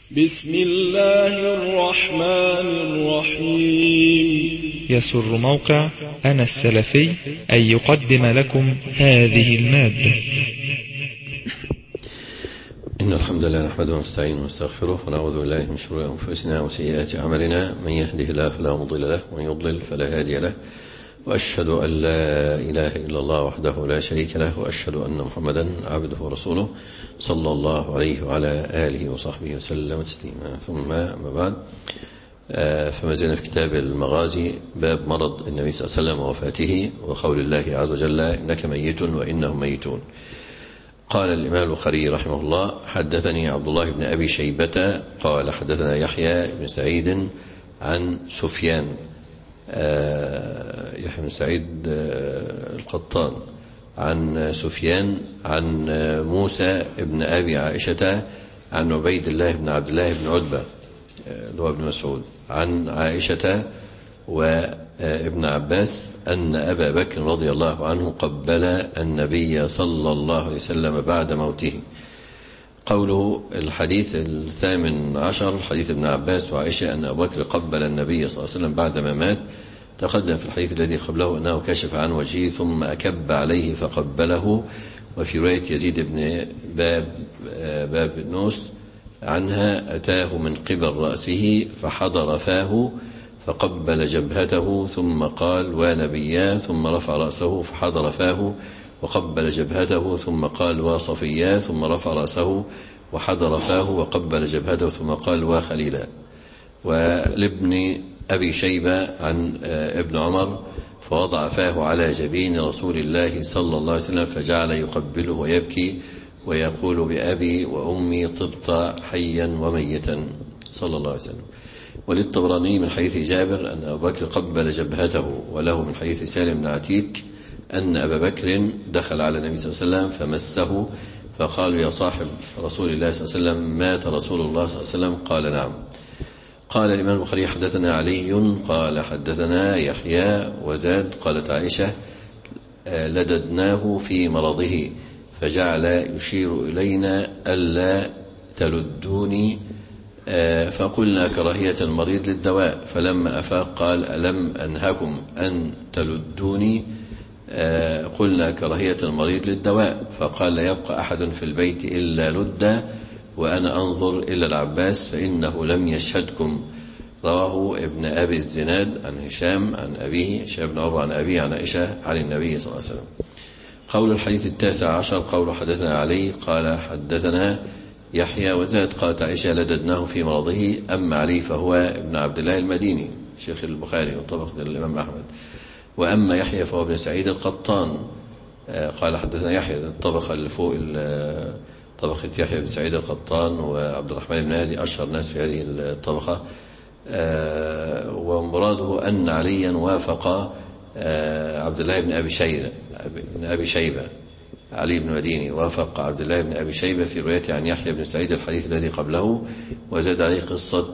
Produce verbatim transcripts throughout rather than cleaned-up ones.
بسم الله الرحمن الرحيم. يسر موقع أنا السلفي أن يقدم لكم هذه المادة. إن الحمد لله نحمده ونستعينه ونستغفره ونعوذ بالله من شرور أنفسنا وسيئات أعمالنا، من يهده الله فلا مضل له ومن يضلل فلا هادي له، وأشهد أن لا إله إلا الله وحده لا شريك له، وأشهد أن محمدا عبده ورسوله صلى الله عليه وعلى آله وصحبه وسلم تسليما. ثم أما بعد، فما زلنا في كتاب المغازي، باب مرض النبي صلى الله عليه وسلم ووفاته، وقول الله عز وجل إنك ميت وإنهم ميتون. قال الإمام البخاري رحمه الله: حدثني عبد الله بن أبي شيبة قال حدثنا يحيى بن سعيد عن سفيان يحيى بن سعيد القطان عن سفيان عن موسى بن أبي عائشة عن عبيد الله بن عبد الله بن عتبة اللي هو ابن مسعود عن عائشة وابن عباس أن أبا بكر رضي الله عنه قبل النبي صلى الله عليه وسلم بعد موته. قوله الحديث الثامن عشر، حديث ابن عباس وعائشة أن أبا بكر قبل النبي صلى الله عليه وسلم بعدما مات. تقدم في الحديث الذي قبله أنه كشف عن وجهه ثم أكب عليه فقبله. وفي رواية يزيد بن باب باب نوس عنها أتاه من قبل رأسه فحضر فاه فقبل جبهته ثم قال ونبيا، ثم رفع رأسه فحضر فاه وقبل جبهته ثم قال وصفيا، ثم رفع رأسه وحضر فاه وقبل جبهته ثم قال وخليلا. ولابن أبي شيبة عن ابن عمر فوضع فاه على جبين رسول الله صلى الله عليه وسلم فجعل يقبله ويبكي ويقول بأبي وأمي طبت حيا وميتا صلى الله عليه وسلم. وللطبراني من حديث جابر أن أبا بكر قبل جبهته، وله من حديث سالم بن عتيك أن أبا بكر دخل على النبي صلى الله عليه وسلم فمسه فقالوا يا صاحب رسول الله صلى الله عليه وسلم مات رسول الله صلى الله عليه وسلم؟ قال نعم. قال الإمام البخاري حدثنا علي قال حدثنا يحيى وزاد قالت عائشة لددناه في مرضه فجعل يشير إلينا ألا تلدوني فقلنا كراهية المريض للدواء، فلما أفاق قال ألم أنهكم أن تلدوني؟ قلنا كراهية المريض للدواء، فقال لا يبقى أحد في البيت إلا لد وأنا أنظر إلى العباس فإنه لم يشهدكم. رواه ابن أبي الزناد عن هشام عن أبيه، هشام بن عروة عن أبيه عن عائشة عن النبي صلى الله عليه وسلم. قول الحديث التاسع عشر، قول حدثنا علي قال حدثنا يحيى وزاد قالت عائشة لددناه في مرضه. أما علي فهو ابن عبد الله المديني شيخ البخاري وطبق الإمام أحمد، وأما يحيى فهو ابن سعيد القطان قال حدثنا يحيى الطبقة اللي فوق طبقة يحيى بن سعيد القطان وعبد الرحمن بن هادي أشهر ناس في هذه الطبقة. ومراده أن عليا وافق عبد الله بن أبي شيبة بن أبي شيبة علي بن مديني وافق عبد الله بن أبي شيبة في روايته عن يحيى بن سعيد الحديث الذي قبله، وزاد عليه قصة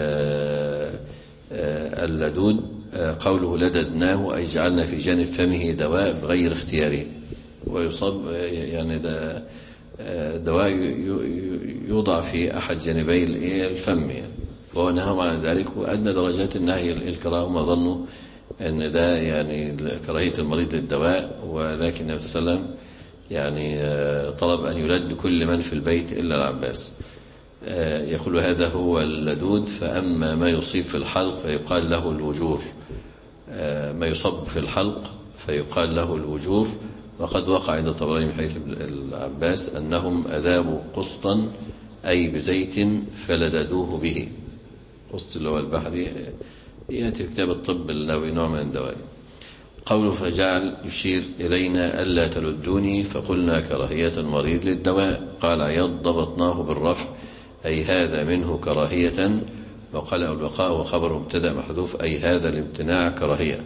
اللدود. قوله لددناه أي جعلنا في جانب فمه دواء بغير اختياره، ويصاب يعني ده دواء يوضع في أحد جانبي الفم يعني، وهو نهى عن ذلك. وأدنى درجات النهي الكراهة ما ظنوا أن ده يعني كراهية المريض للدواء، ولكن النبي صلى الله عليه وسلم يعني طلب أن يلد كل من في البيت إلا العباس. يقول هذا هو اللدود. فأما ما يصيب في الحلق فيقال له الوجور، ما يصب في الحلق فيقال له الوجور. وقد وقع عند الطبراني من حديث العباس أنهم أذابوا قسطا أي بزيت فلددوه به. قسط اللي هو البحري يأتي كتاب الطب النووي نوع من الدواء. قوله فجعل يشير إلينا ألا تلدوني فقلنا كراهية المريض للدواء. قال عياض ضبطناه بالرفع أي هذا منه كراهية، وقال البقاء وخبر مبتدأ محذوف أي هذا الامتناع كراهية.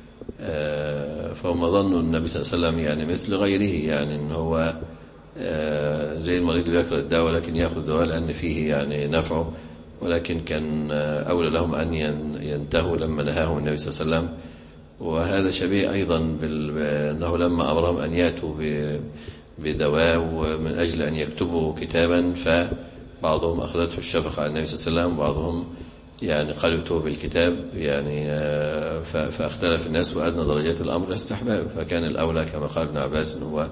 فهم ظنوا النبي صلى الله عليه وسلم يعني مثل غيره، يعني ان هو زي المريض اللي يكره الدواء ولكن يأخذ دواء لأن فيه يعني نفعه، ولكن كان أولى لهم أن ينتهوا لما نهاهم النبي صلى الله عليه وسلم. وهذا شبيه أيضا بأنه لما أمرهم أن يأتوا بدواء ومن أجل أن يكتبوا كتابا بعضهم أخذته الشفقة على النبي صلى الله عليه وسلم، وبعضهم يعني قلبته بالكتاب يعني فاختلف الناس، وأدنى درجات الأمر استحباب، فكان الأولى كما قال ابن عباس أن هو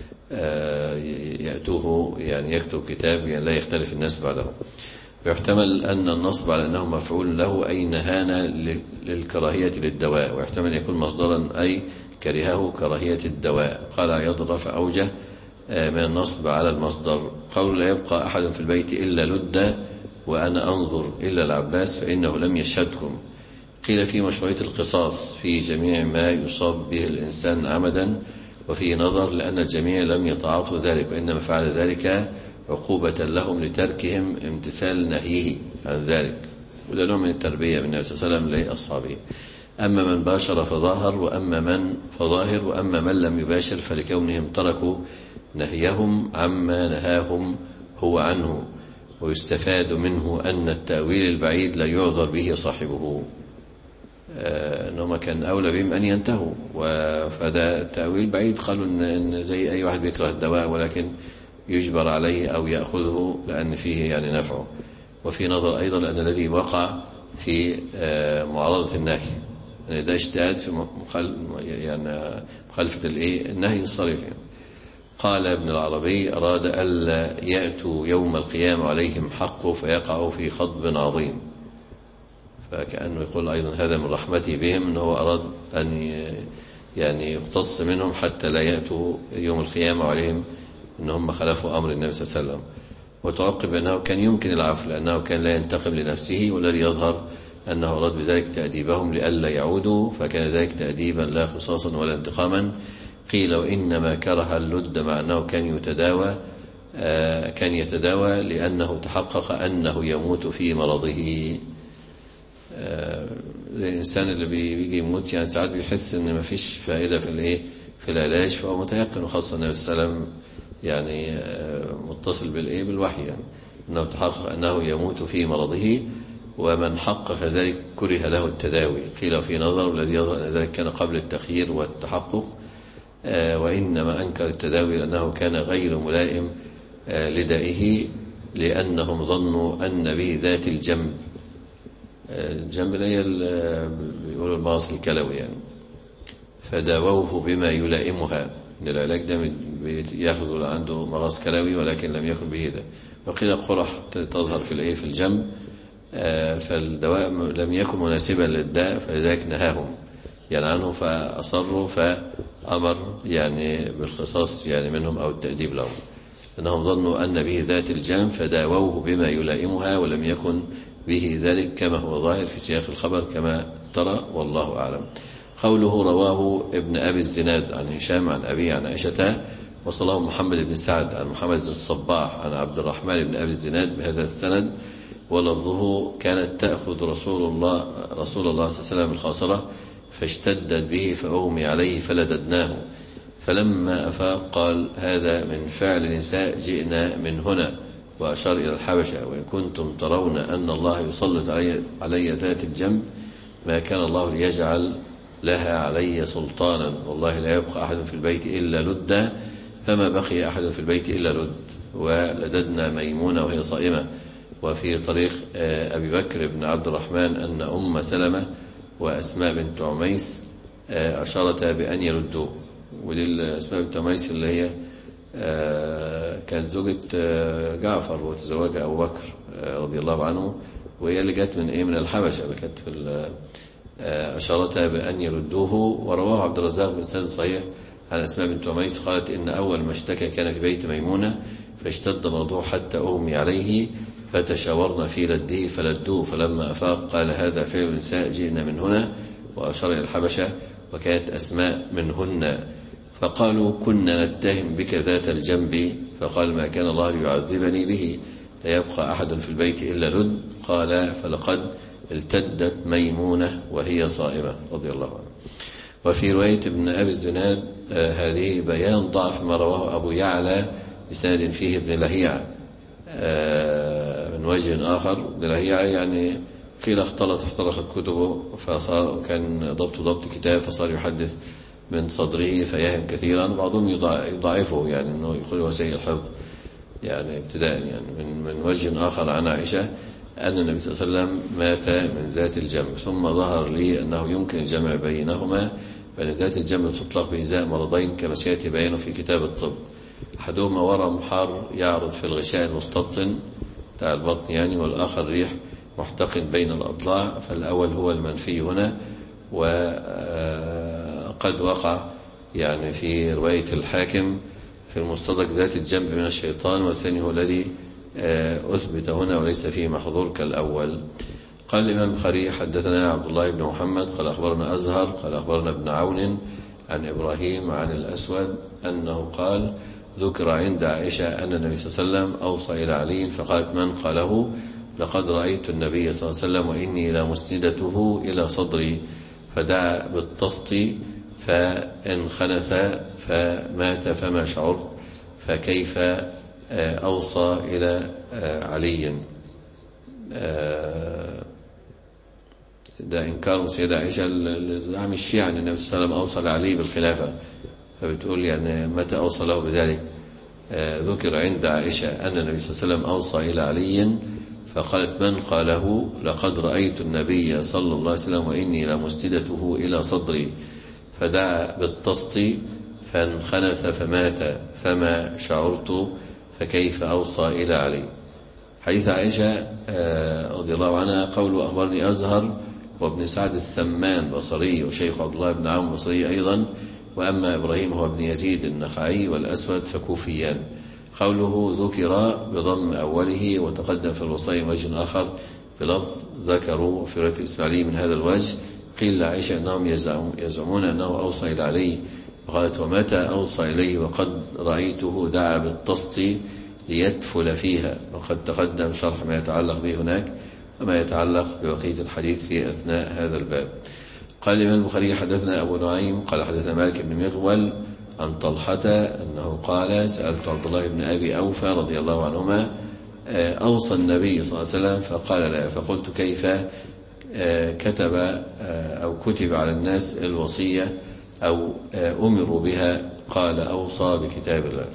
يأتوه يعني يكتب كتاب يعني لا يختلف الناس بعده. ويحتمل أن النصب على أنه مفعول له أي نهانا للكراهية للدواء، ويحتمل يكون مصدرا أي كرهه كراهية الدواء. قال عياض رفع أوجه من النصب على المصدر. قول لا يبقى أحد في البيت إلا لد وأنا أنظر إلا العباس فإنه لم يشهدكم. قيل في مشروعية القصاص في جميع ما يصاب به الإنسان عمدا، وفي نظر لأن الجميع لم يتعاطوا ذلك، وإنما فعل ذلك عقوبة لهم لتركهم امتثال نهيه عن ذلك، وده نوع من التربية من النبي صلى الله عليه وسلم لأصحابه. أما من باشر فظاهر، وأما من فظاهر، وأما من لم يباشر فلكونهم تركوا نهيهم عما نهاهم هو عنه. ويستفاد منه أن التأويل البعيد لا يعذر به صاحبه، أنهم كان أولى بهم أن ينتهوا، فده تأويل بعيد. قالوا إن زي أي واحد بيكره الدواء ولكن يجبر عليه أو يأخذه لأن فيه يعني نفعه. وفي نظر أيضا أن الذي وقع في معارضة النهي يعني ده اجتهاد في يعني مخالفة النهي الصريح. قال ابن العربي أراد ألا يأتوا يوم القيامة عليهم حقه فيقعوا في خضب عظيم، فكأنه يقول أيضا هذا من رحمته بهم أنه أراد أن يعني يقتص منهم حتى لا يأتوا يوم القيامة عليهم أنهم خلفوا أمر النبي صلى الله عليه وسلم. وتعقب أنه كان يمكن العفو لأنه كان لا ينتقم لنفسه، والذي يظهر أنه أراد بذلك تأديبهم لئلا يعودوا، فكان ذلك تأديبا لا خصاصا ولا انتقاما. قيل وإنما كره اللد مع أنه كان يتداوى آه كان يتداوى لأنه تحقق أنه يموت في مرضه. آه الإنسان اللي بيجي يموت يعني ساعات بيحس إن ما فيش فائدة في الإيه في العلاج، فهو متيقن، وخاصة النبي صلى الله عليه وسلم يعني آه متصل بالإيه بالوحي يعني أنه تحقق أنه يموت في مرضه، ومن حقق ذلك كره له التداوي. قيل في نظر والذي يظهر أن ذلك كان قبل التخيير والتحقق، آه وإنما أنكر التداوي لأنه كان غير ملائم آه لدائه، لأنهم ظنوا أن به ذات الجنب. آه الجنب اللي هي بيقولوا المغص الكلوي يعني، فداووه بما يلائمها. إن العلاج ده ياخذ عنده مغص كلوي ولكن لم يكن به ده. وقيل قرح تظهر في الايه في الجنب، آه فالدواء لم يكن مناسبا للداء فلذلك نهاهم يعني عنه، فأصروا فأمر يعني بالقصاص يعني منهم أو التأديب لهم، أنهم ظنوا أن به ذات الجنب فداووه بما يلائمها، ولم يكن به ذلك كما هو ظاهر في سياق الخبر كما ترى، والله أعلم. قوله رواه ابن أبي الزناد عن هشام عن أبي عن عائشة، وصله محمد بن سعد عن محمد بن الصباح عن عبد الرحمن بن أبي الزناد بهذا السند، ولفظه كانت تأخذ رسول الله رسول الله صلى الله عليه وسلم الخاصرة فاشتدت به فأغمي عليه فلددناه، فلما أفاق قال هذا من فعل نساء جئنا من هنا، وأشار إلى الحبشة، وإن كنتم ترون أن الله يسلط علي, علي ذات الجنب ما كان الله ليجعل لها علي سلطانا، والله لا يبقى أحد في البيت إلا لد، فما بقي أحد في البيت إلا لد، ولددنا ميمونة وهي صائمة. وفي طريق أبي بكر بن عبد الرحمن أن أم سلمة وأسماء بنت عميس أشارتا بأن يلدوا، ودي أسماء بنت عميس اللي هي كانت زوجة جعفر وتزوجها أبو بكر رضي الله عنه، وهي اللي جت من إيه من الحبشة، اللي كانت في أشارتها بأن يردوه. ورواه عبد الرزاق بإسناد صحيح عن أسماء بنت عميس قالت إن أول ما اشتكى كان في بيت ميمونة فاشتد مرضه حتى أغمي عليه، فتشاورنا في لده فلدوه، فلما أفاق قال هذا فعل نساء جئنا من هنا، وأشار إلى الحبشة، وكانت أسماء منهن. فقالوا كنا نتهم بك ذات الجنب، فقال ما كان الله ليعذبني به، لا يبقى أحد في البيت إلا لد. قال فلقد التدت ميمونة وهي صائمة رضي الله عنها. وفي رواية ابن أبي الزناد آه هذه بيان ضعف ما رواه أبو يعلى بسند فيه ابن لهيعة آه من وجه آخر. ابن لهيعة يعني قيل اختلط احترقت كتبه، فصار كان ضبط ضبط كتاب فصار يحدث من صدره فيهم كثيرا، بعضهم يضاعفه يعني انه يقول هو سيء الحفظ، يعني ابتداء يعني من, من وجه آخر عن عائشة أن النبي صلى الله عليه وسلم مات من ذات الجنب، ثم ظهر لي أنه يمكن الجمع بينهما، بأن ذات الجنب تطلق بإزاء مرضين كما سيأتي بيانه في كتاب الطب. أحدهما ورم حار يعرض في الغشاء المستبطن بتاع البطن يعني، والآخر ريح محتقن بين الأضلاع، فالأول هو المنفي هنا، وقد وقع يعني في رواية الحاكم في المستدرك ذات الجنب من الشيطان، والثاني هو الذي أثبت هنا وليس فيه محظور كالأول. قال الإمام البخاري حدثنا عبد الله بن محمد قال أخبرنا أزهر قال أخبرنا ابن عون عن إبراهيم عن الأسود أنه قال ذكر عند عائشة أن النبي صلى الله عليه وسلم أوصى إلى علي فقالت من قاله؟ لقد رأيت النبي صلى الله عليه وسلم وإني لمسندته إلى صدري، فدعا بالتسط فانخنث فمات فما شعرت، فكيف أوصى إلى علي؟ ده إنكار سيدة عائشة لزعم الشيعة أن النبي صلى الله عليه وسلم أوصى لعلي بالخلافة، فبتقول يعني متى أوصى له بذلك؟ ذكر عند عائشة أن النبي صلى الله عليه وسلم أوصى إلى علي فقالت من قاله؟ لقد رأيت النبي صلى الله عليه وسلم وإني لمسندته إلى صدري، فدعا بالتسط فانخنث فمات فما شعرت، فكيف أوصى إلى علي؟ حديث عائشة رضي الله عنها قوله أخبرني أزهر وابن سعد السمان بصري وشيخ عبد الله بن عون بصري أيضا، وأما إبراهيم هو ابن يزيد النخعي والأسود فكوفيان. قوله ذكر بضم أوله وتقدم في الوصايا وجه آخر بلفظ ذكروا في رواية الإسماعيلي من هذا الوجه. قيل لعائشة أنهم يزعمون أنه أوصى إلى علي، فقالت ومتى أوصى إليه وقد رأيته دعا بالتسط ليدفل فيها، وقد تقدم شرح ما يتعلق به هناك وما يتعلق ببقية الحديث في أثناء هذا الباب. قال الإمام البخاري حدثنا أبو نعيم قال حدثنا مالك بن مغول عن طلحة أنه قال سألت عبد الله بن أبي أوفى رضي الله عنهما أوصى النبي صلى الله عليه وسلم؟ فقال لا، فقلت كيف كتب أو كتب على الناس الوصية أو أمروا بها؟ قال أوصى بكتاب الله.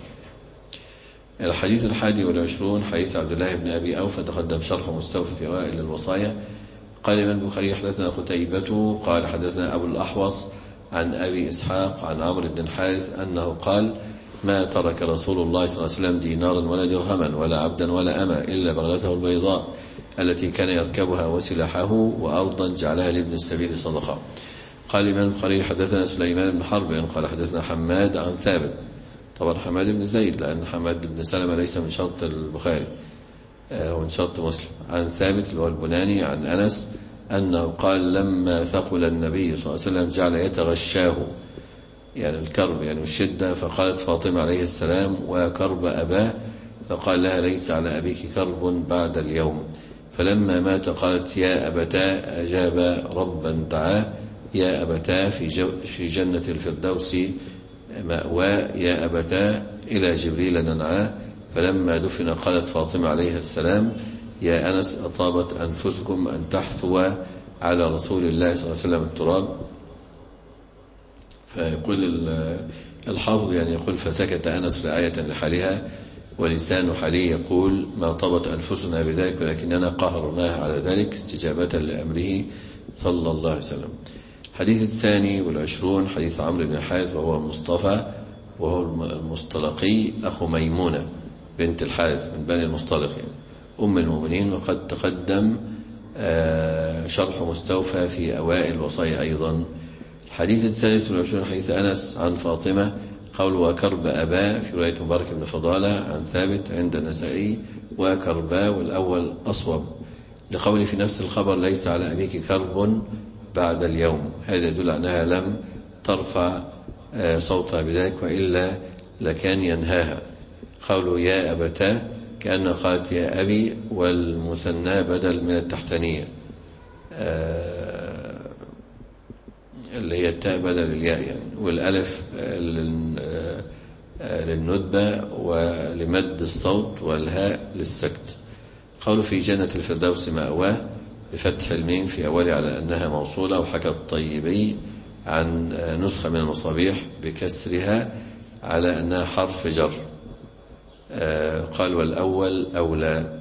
الحديث الحادي والعشرون حديث عبد الله بن أبي أوفى تقدم شرح مستوفى في أوائل الوصايا. قال الإمام البخاري حدثنا قتيبة قال حدثنا أبو الأحوص عن أبي إسحاق عن عمرو بن الحارث أنه قال ما ترك رسول الله صلى الله عليه وسلم دينارا ولا درهما ولا عبدا ولا أما إلا بغلته البيضاء التي كان يركبها وسلاحه، وأرضا جعلها لابن السبيل صدقة. قال الإمام البخاري حدثنا سليمان بن حرب قال حدثنا حماد عن ثابت، طبعا حماد بن زيد لأن حماد بن سلمة ليس من شرط البخاري ومن شرط مسلم، عن ثابت اللي هو البناني عن أنس أنه قال لما ثقل النبي صلى الله عليه وسلم جعل يتغشاه يعني الكرب يعني الشدة، فقالت فاطمة عليه السلام وكرب أباه، فقال لها ليس على أبيك كرب بعد اليوم. فلما مات قالت يا أبتاه أجاب ربا دعاه، يا أبتاه في, جو في جنة الفردوس مأوى، يا أبتاه إلى جبريل ننعاه. فلما دفن قالت فاطمة عليه السلام يا أنس أطابت أنفسكم أن تحثوا على رسول الله صلى الله عليه وسلم التراب. فيقول الحافظ يعني يقول فسكت أنس رعاية لحالها، ولسان حالي يقول ما طابت أنفسنا بذلك ولكننا قهرناها على ذلك استجابة لأمره صلى الله عليه وسلم. حديث الثاني والعشرون حديث عمرو بن الحارث وهو مصطفى وهو المصطلقي أخو ميمونة بنت الحارث من بني المصطلق يعني أم المؤمنين، وقد تقدم شرح مستوفى في أوائل وصايا أيضا. الحديث الثالث والعشرون حديث أنس عن فاطمة قول وكرب أبا في رواية مبارك بن فضالة عن ثابت عند النسائي وكربا، والأول أصوب لقول في نفس الخبر ليس على أبيك كرب بعد اليوم. هذا يدل أنها لم ترفع صوتها بذلك وإلا لكان ينهاها. قوله يا أبتاه كأنه قالت يا أبي، والمثنى بدل من التحتانية اللي هي التاء بدل الياء يعني، والألف للندبة ولمد الصوت، والهاء للسكت. قوله في جنة الفردوس مأواه بفتح الميم في أولي على أنها موصولة، وحكى الطيبي عن نسخة من المصابيح بكسرها على أنها حرف جر. قال والأول أولى.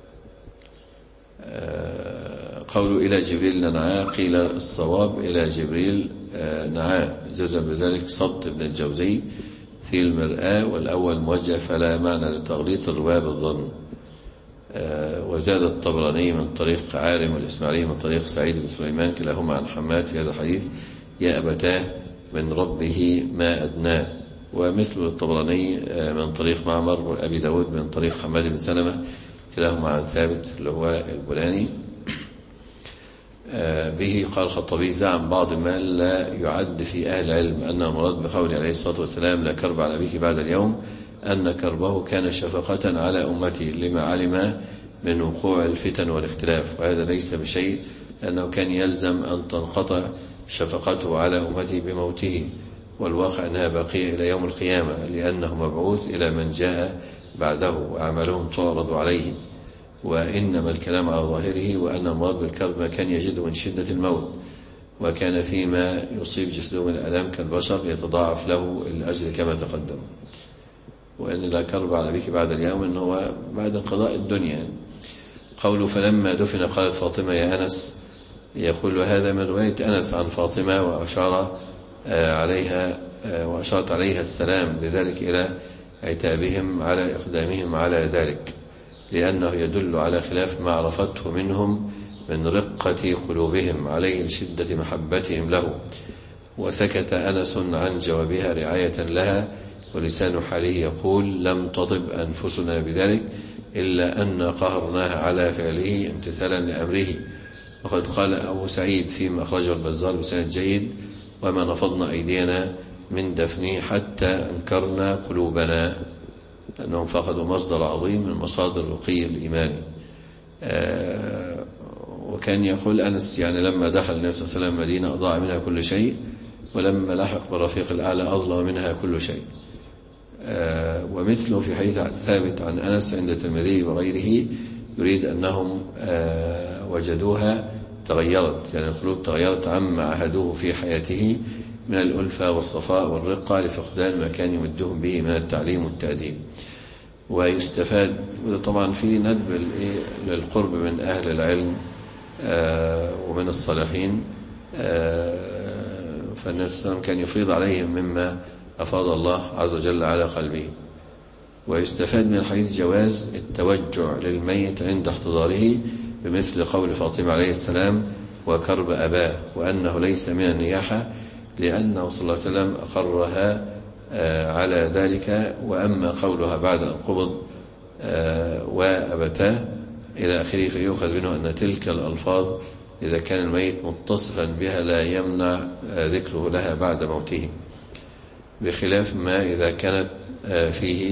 قول إلى جبريل ننعاه، قيل الصواب إلى جبريل نعاه، جزم بذلك صبت بن الجوزي في المرآة، والأول موجه فلا معنى لتغليط الرواية بالظن. وزاد الطبراني من طريق عارم والإسماعيلي من طريق سعيد بن سليمان كلاهما عن حماد في هذا الحديث يا أبتاه من ربه ما أدناه. ومثل الطبراني من طريق معمر وأبي داود من طريق حماد بن سلمة كلاهما عن ثابت اللي هو البولاني. به قال الخطابي زعم بعض ما لا يعد في أهل العلم أن المراد بقوله عليه الصلاة والسلام لا كرب على أبيك بعد اليوم أن كربه كان شفقة على أمته لما علم من وقوع الفتن والاختلاف، وهذا ليس بشيء لأنه كان يلزم أن تنقطع شفقته على أمته بموته، والواقع أنها باقية إلى يوم القيامة لأنه مبعوث إلى من جاء بعده وأعمالهم تعرض عليه. وإنما الكلام على ظاهره وأن المراد بالكرب ما كان يجده من شدة الموت، وكان فيما يصيب جسده من الألام كالبشر يتضاعف له الأجر كما تقدم. وأن لا كرب على أبيك بعد اليوم إنه هو بعد انقضاء الدنيا. قوله فلما دفن قالت فاطمة يا أنس، يقول هذا من رواية أنس عن فاطمة وأشار عليها وأشارت عليها السلام بذلك إلى عتابهم على إقدامهم على ذلك، لأنه يدل على خلاف ما عرفته منهم من رقة قلوبهم عليه لشدة محبتهم له. وسكت أنس عن جوابها رعاية لها، ولسان حاله يقول لم تطب أنفسنا بذلك إلا أن قهرناها على فعله امتثالا لأمره. وقد قال أبو سعيد فيما أخرجه البزار بسند جيد وما نفضنا أيدينا من دفنه حتى أنكرنا قلوبنا، لأنهم فقدوا مصدر عظيم من مصادر الرقي الإيماني. آه وكان يقول أنس يعني لما دخل النبي صلى الله عليه وسلم مدينة أضاع منها كل شيء، ولما لحق بالرفيق الأعلى أظلم منها كل شيء. آه ومثله في حديث ثابت عن أنس عند الترمذي وغيره يريد أنهم آه وجدوها تغيرت، يعني القلوب تغيرت عما عهدوه في حياته من الألفة والصفاء والرقة لفقدان ما كان يمدهم به من التعليم والتأديب. ويستفاد طبعا في ندب للقرب من أهل العلم آه ومن الصالحين، آه فالنبي صلى الله عليه وسلم كان يفيض عليهم مما أفاض الله عز وجل على قلبه. ويستفاد من الحديث جواز التوجع للميت عند احتضاره بمثل قول فاطمة عليه السلام وكرب أباه، وأنه ليس من النياحة لأنه صلى الله عليه وسلم أقرها على ذلك. وأما قولها بعد أن قبض وأبتاه إلى آخره فيؤخذ منه أن تلك الألفاظ إذا كان الميت متصفا بها لا يمنع ذكره لها بعد موته، بخلاف ما إذا كانت فيه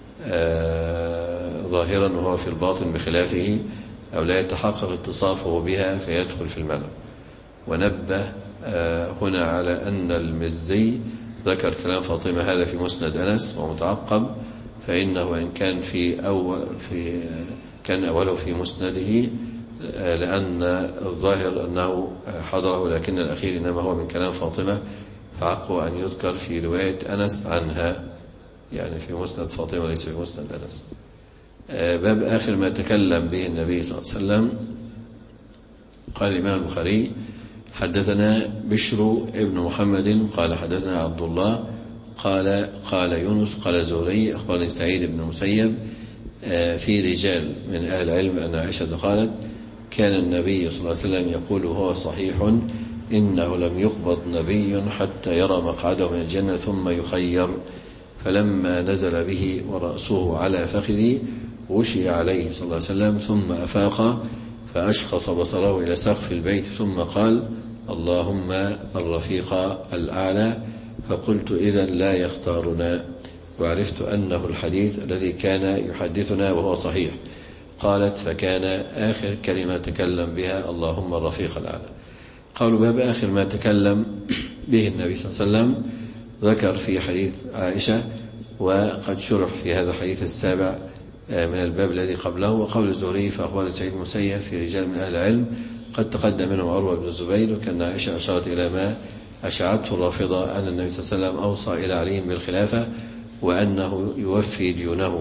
ظاهرا وهو في الباطن بخلافه أو لا يتحقق اتصافه بها فيدخل في المنع. ونبه هنا على أن المزي ذكر كلام فاطمة هذا في مسند أنس ومتعقب، فإنه إن كان في أول في كان أوله في مسنده لأن الظاهر أنه حضره، لكن الأخير إنما هو من كلام فاطمة، فعقوا أن يذكر في رواية أنس عنها، يعني في مسند فاطمة ليس في مسند أنس. باب آخر ما تكلم به النبي صلى الله عليه وسلم. قال الإمام البخاري حدثنا بشر ابن محمد قال حدثنا عبد الله قال قال يونس قال زهري أخبرني سعيد بن المسيب في رجال من أهل العلم أن عائشة قالت كان النبي صلى الله عليه وسلم يقول هو صحيح إنه لم يقبض نبي حتى يرى مقعده من الجنة ثم يخير، فلما نزل به ورأسه على فخذي غشي عليه صلى الله عليه وسلم ثم أفاق فأشخص بصره إلى سقف البيت ثم قال اللهم الرفيق الأعلى، فقلت إذا لا يختارنا، وعرفت أنه الحديث الذي كان يحدثنا وهو صحيح. قالت فكان آخر كلمة تكلم بها اللهم الرفيق الأعلى. قالوا باب آخر ما تكلم به النبي صلى الله عليه وسلم ذكر في حديث عائشة، وقد شرح في هذا الحديث السابع من الباب الذي قبله. وقول الزهري فأخبر سعيد المسيب في رجال من أهل العلم قد تقدم منهم عروة بن الزبير، وكان عائشة أشارت إلى ما أشعبته الرافضة أن النبي صلى الله عليه وسلم أوصى إلى علي بالخلافة وأنه يوفي ديونه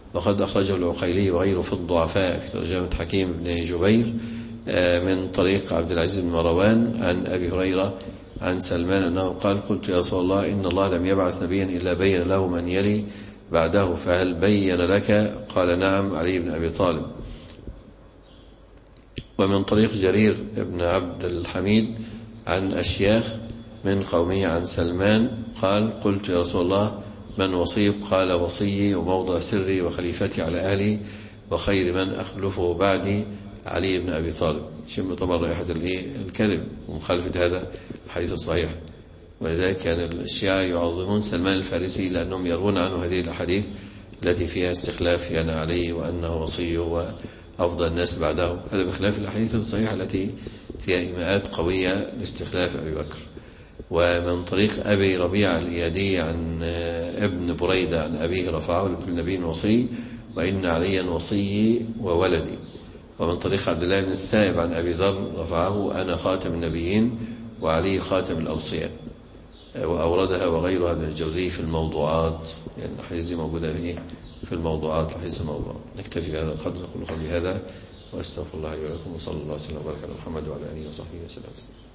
وقد أخرجه العقيلي وغيره في الضعفاء في ترجمة حكيم بن جبير من طريق عبد العزيز بن مروان عن أبي هريرة عن سلمان أنه قال قلت يا رسول الله إن الله لم يبعث نبيا إلا بين له من يلي بعده فهل بين لك؟ قال نعم، علي بن أبي طالب. ومن طريق جرير بن عبد الحميد عن أشياخ من قومه عن سلمان قال قلت يا رسول الله من وصيك؟ قال وصيي وموضع سري وخليفتي على أهلي وخير من أخلفه بعدي علي بن أبي طالب. شم طبعا رائحة الكذب ومخالفة هذا الحديث الصحيح، ولذلك كان الشيعة يعظمون سلمان الفارسي لأنهم يرون عنه هذه الأحاديث التي فيها استخلاف يعني علي وأنه وصيه وأفضل الناس بعده، هذا بخلاف الأحاديث الصحيحة التي فيها إيماءات قوية لاستخلاف أبي بكر. ومن طريق أبي ربيع الإيادي عن ابن بريدة عن أبيه رفعه لكل نبي وصي وإن عليا وصي وولدي. ومن طريق عبد الله بن السائب عن أبي ذر رفعه أنا خاتم النبيين وعلي خاتم الأوصياء، وأوردها وغيرها من الجوزي في الموضوعات، يعني الحديث دي موجودة في الموضوعات الحديث الموضوع. نكتفي بهذا القدر، نقول قولي هذا وأستغفر الله لي ولكم، وصلى الله وسلم وبارك على محمد وعلى آله وصحبه وسلم.